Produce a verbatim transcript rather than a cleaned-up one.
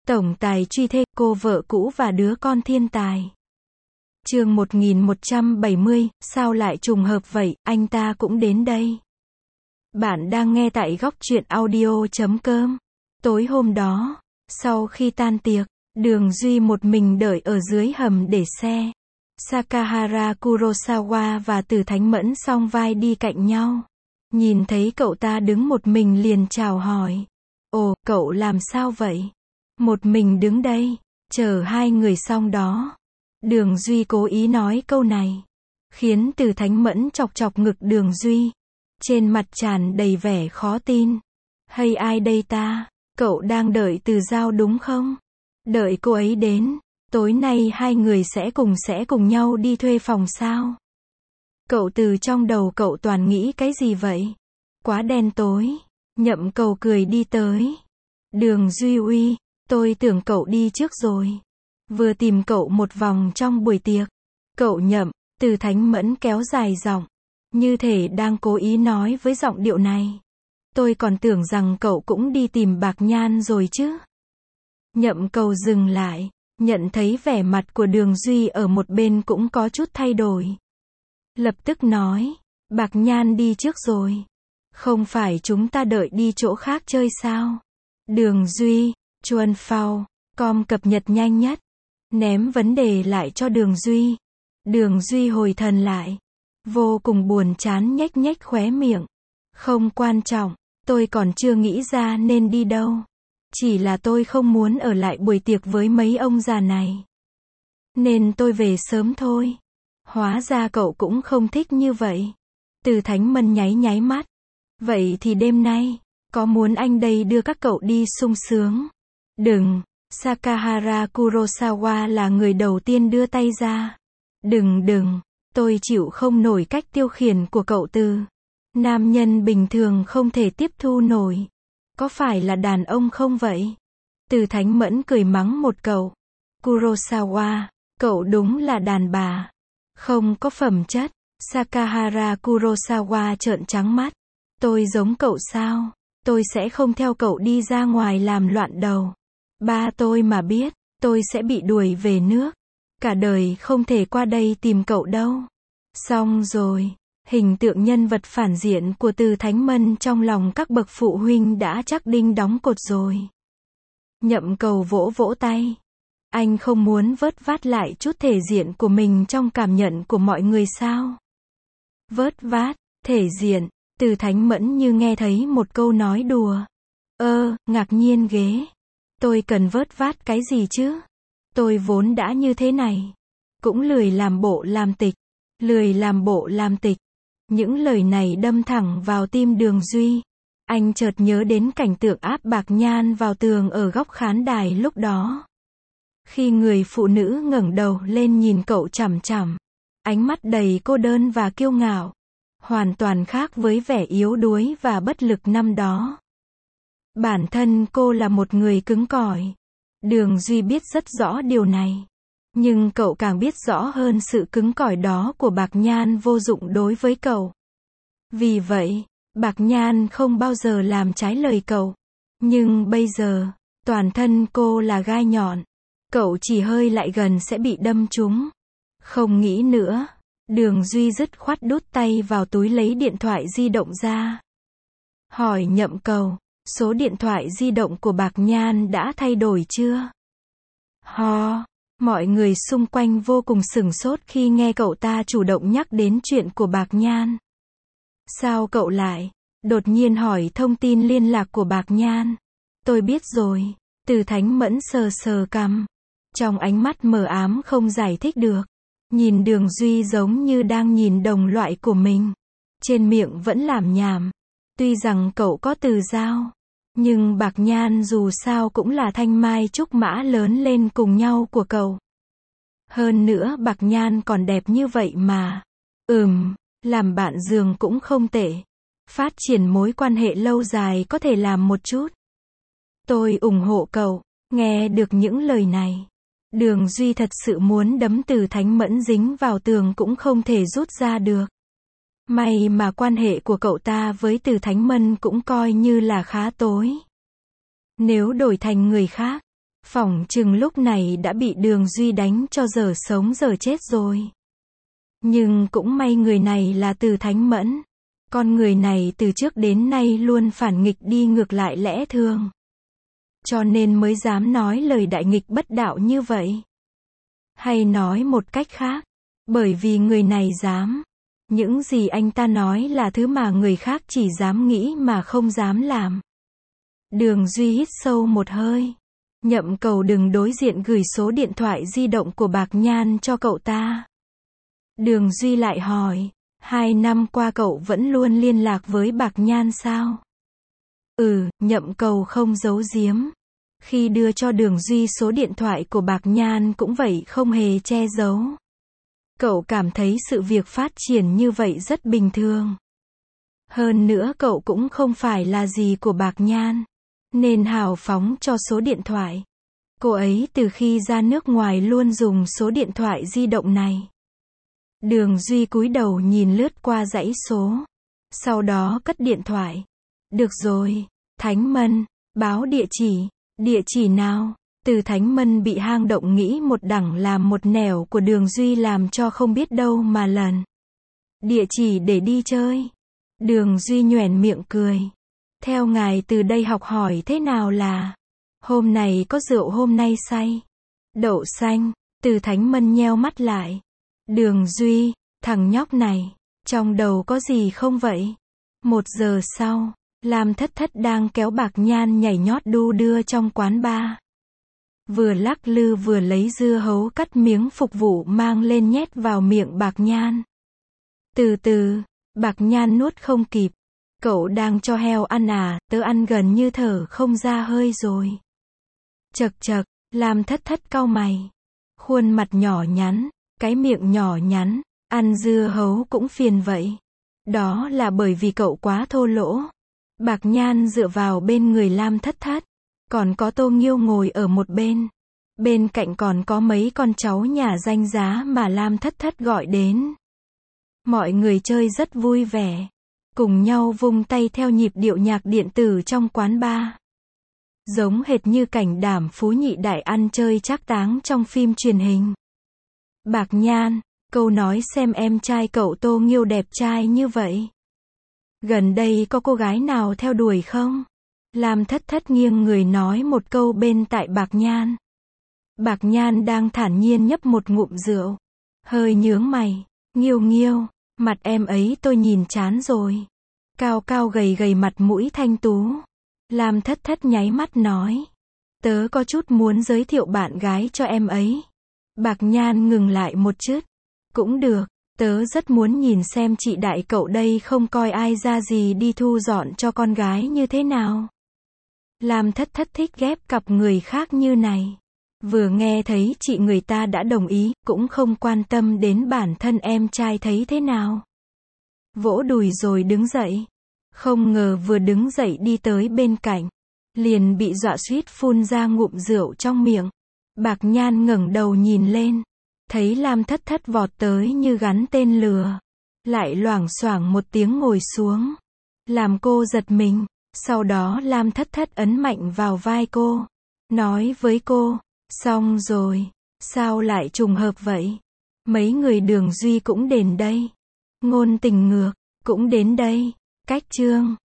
Tổng tài truy thê, cô vợ cũ và đứa con thiên tài. Chương một nghìn một trăm bảy mươi, sao lại trùng hợp vậy, anh ta cũng đến đây. Bạn đang nghe tại góc truyện audio chấm com. Tối hôm đó, sau khi tan tiệc, Đường Duy một mình đợi ở dưới hầm để xe. Sakahara Kurosawa và Từ Thánh Mẫn song vai đi cạnh nhau. Nhìn thấy cậu ta đứng một mình liền chào hỏi. Ồ, cậu làm sao vậy? Một mình đứng đây, chờ hai người xong đó. Đường Duy cố ý nói câu này, khiến Từ Thánh Mẫn chọc chọc ngực Đường Duy. Trên mặt tràn đầy vẻ khó tin. Hay ai đây ta? Cậu đang đợi Từ Giao đúng không? Đợi cô ấy đến, tối nay hai người sẽ cùng sẽ cùng nhau đi thuê phòng sao? Cậu Từ trong đầu cậu toàn nghĩ cái gì vậy? Quá đen tối. Nhậm Cầu cười đi tới. Đường Duy uy, tôi tưởng cậu đi trước rồi. Vừa tìm cậu một vòng trong buổi tiệc. Cậu Nhậm, Từ Thánh Mẫn kéo dài giọng, như thể đang cố ý nói với giọng điệu này. Tôi còn tưởng rằng cậu cũng đi tìm Bạc Nhan rồi chứ. Nhậm Cầu dừng lại, nhận thấy vẻ mặt của Đường Duy ở một bên cũng có chút thay đổi. Lập tức nói, Bạc Nhan đi trước rồi. Không phải chúng ta đợi đi chỗ khác chơi sao? Đường Duy, Chuan Phao, com cập nhật nhanh nhất. Ném vấn đề lại cho Đường Duy. Đường Duy hồi thần lại. Vô cùng buồn chán nhếch nhếch khóe miệng. Không quan trọng, tôi còn chưa nghĩ ra nên đi đâu. Chỉ là tôi không muốn ở lại buổi tiệc với mấy ông già này. Nên tôi về sớm thôi. Hóa ra cậu cũng không thích như vậy. Từ Thánh Mẫn nháy nháy mắt. Vậy thì đêm nay, có muốn anh đây đưa các cậu đi sung sướng? Đừng, Sakahara Kurosawa là người đầu tiên đưa tay ra. Đừng đừng, tôi chịu không nổi cách tiêu khiển của cậu Từ. Nam nhân bình thường không thể tiếp thu nổi. Có phải là đàn ông không vậy? Từ Thánh Mẫn cười mắng một câu. Kurosawa, cậu đúng là đàn bà. Không có phẩm chất. Sakahara Kurosawa trợn trắng mắt. Tôi giống cậu sao? Tôi sẽ không theo cậu đi ra ngoài làm loạn đầu. Ba tôi mà biết, tôi sẽ bị đuổi về nước. Cả đời không thể qua đây tìm cậu đâu. Xong rồi, hình tượng nhân vật phản diện của Từ Thánh Mẫn trong lòng các bậc phụ huynh đã chắc đinh đóng cột rồi. Nhậm Cầu vỗ vỗ tay. Anh không muốn vớt vát lại chút thể diện của mình trong cảm nhận của mọi người sao? Vớt vát, thể diện. Từ Thánh Mẫn như nghe thấy một câu nói đùa. Ơ, ngạc nhiên ghế. Tôi cần vớt vát cái gì chứ? Tôi vốn đã như thế này. Cũng lười làm bộ làm tịch. Lười làm bộ làm tịch. Những lời này đâm thẳng vào tim Đường Duy. Anh chợt nhớ đến cảnh tượng áp Bạc Nhan vào tường ở góc khán đài lúc đó. Khi người phụ nữ ngẩng đầu lên nhìn cậu chằm chằm. Ánh mắt đầy cô đơn và kiêu ngạo. Hoàn toàn khác với vẻ yếu đuối và bất lực năm đó. Bản thân cô là một người cứng cỏi. Đường Duy biết rất rõ điều này. Nhưng cậu càng biết rõ hơn sự cứng cỏi đó của Bạc Nhan vô dụng đối với cậu. Vì vậy, Bạc Nhan không bao giờ làm trái lời cậu. Nhưng bây giờ, toàn thân cô là gai nhọn. Cậu chỉ hơi lại gần sẽ bị đâm trúng. Không nghĩ nữa. Đường Duy dứt khoát đút tay vào túi lấy điện thoại di động ra. Hỏi Nhậm Cầu, số điện thoại di động của Bạc Nhan đã thay đổi chưa? Ho, mọi người xung quanh vô cùng sửng sốt khi nghe cậu ta chủ động nhắc đến chuyện của Bạc Nhan. Sao cậu lại, đột nhiên hỏi thông tin liên lạc của Bạc Nhan? Tôi biết rồi. Từ Thánh Mẫn sờ sờ cằm. Trong ánh mắt mờ ám không giải thích được. Nhìn Đường Duy giống như đang nhìn đồng loại của mình. Trên miệng vẫn lảm nhảm. Tuy rằng cậu có Từ Giao. Nhưng Bạc Nhan dù sao cũng là thanh mai trúc mã lớn lên cùng nhau của cậu. Hơn nữa Bạc Nhan còn đẹp như vậy mà. Ừm, làm bạn giường cũng không tệ. Phát triển mối quan hệ lâu dài có thể làm một chút. Tôi ủng hộ cậu. Nghe được những lời này. Đường Duy thật sự muốn đấm Từ Thánh Mẫn dính vào tường cũng không thể rút ra được. May mà quan hệ của cậu ta với Từ Thánh Mẫn cũng coi như là khá tối. Nếu đổi thành người khác, Phỏng chừng lúc này đã bị Đường Duy đánh cho dở sống dở chết rồi. Nhưng cũng may người này là Từ Thánh Mẫn. Con người này từ trước đến nay luôn phản nghịch đi ngược lại lẽ thường. Cho nên mới dám nói lời đại nghịch bất đạo như vậy. Hay nói một cách khác, bởi vì người này dám. Những gì anh ta nói là thứ mà người khác chỉ dám nghĩ mà không dám làm. Đường Duy hít sâu một hơi. Nhậm Cầu đừng đối diện gửi số điện thoại di động của Bạc Nhan cho cậu ta. Đường Duy lại hỏi, hai năm qua cậu vẫn luôn liên lạc với Bạc Nhan sao? Ừ, Nhậm Cầu không giấu giếm. Khi đưa cho Đường Duy số điện thoại của Bạc Nhan cũng vậy, không hề che giấu. Cậu cảm thấy sự việc phát triển như vậy rất bình thường. Hơn nữa cậu cũng không phải là gì của Bạc Nhan, nên hào phóng cho số điện thoại. Cô ấy từ khi ra nước ngoài luôn dùng số điện thoại di động này. Đường Duy cúi đầu nhìn lướt qua dãy số. Sau đó cất điện thoại. Được rồi, Thánh Mân, báo địa chỉ. Địa chỉ nào? Từ Thánh Mân bị hang động nghĩ một đẳng làm một nẻo của Đường Duy làm cho không biết đâu mà lần. Địa chỉ để đi chơi. Đường Duy nhoẻn miệng cười. Theo ngài từ đây học hỏi thế nào là hôm này có rượu hôm nay say. Đậu xanh. Từ Thánh Mân nheo mắt lại. Đường Duy, thằng nhóc này, trong đầu có gì không vậy? Một giờ sau, Lam Thất Thất đang kéo Bạc Nhan nhảy nhót đu đưa trong quán bar. Vừa lắc lư vừa lấy dưa hấu cắt miếng phục vụ mang lên nhét vào miệng Bạc Nhan. Từ từ, Bạc Nhan nuốt không kịp. Cậu đang cho heo ăn à, tớ ăn gần như thở không ra hơi rồi. Chật chật, Lam Thất Thất cau mày. Khuôn mặt nhỏ nhắn, cái miệng nhỏ nhắn, ăn dưa hấu cũng phiền vậy. Đó là bởi vì cậu quá thô lỗ. Bạc Nhan dựa vào bên người Lam Thất Thất. Còn có Tô Nghiêu ngồi ở một bên. Bên cạnh còn có mấy con cháu nhà danh giá mà Lam Thất Thất gọi đến. Mọi người chơi rất vui vẻ. Cùng nhau vung tay theo nhịp điệu nhạc điện tử trong quán bar. Giống hệt như cảnh Đảm Phú Nhị Đại ăn chơi trác táng trong phim truyền hình. Bạc Nhan, câu nói xem em trai cậu Tô Nghiêu đẹp trai như vậy. Gần đây có cô gái nào theo đuổi không? Lam Thất Thất nghiêng người nói một câu bên tai Bạc Nhan. Bạc Nhan đang thản nhiên nhấp một ngụm rượu. Hơi nhướng mày. Nghiêu Nghiêu, mặt em ấy tôi nhìn chán rồi. Cao cao gầy gầy mặt mũi thanh tú. Lam Thất Thất nháy mắt nói. Tớ có chút muốn giới thiệu bạn gái cho em ấy. Bạc Nhan ngừng lại một chút. Cũng được, tớ rất muốn nhìn xem chị đại cậu đây không coi ai ra gì đi thu dọn cho con gái như thế nào. Lam Thất Thất thích ghép cặp người khác như này. Vừa nghe thấy chị người ta đã đồng ý, cũng không quan tâm đến bản thân em trai thấy thế nào. Vỗ đùi rồi đứng dậy. Không ngờ vừa đứng dậy đi tới bên cạnh, liền bị dọa suýt phun ra ngụm rượu trong miệng. Bạc Nhan ngẩng đầu nhìn lên, thấy Lam Thất Thất vọt tới như gắn tên lừa, lại loảng xoảng một tiếng ngồi xuống, làm cô giật mình. Sau đó Lam Thất Thất ấn mạnh vào vai cô, nói với cô, xong rồi, sao lại trùng hợp vậy? Mấy người Đường Duy cũng đến đây. Ngôn Tình Ngược cũng đến đây. Cách chương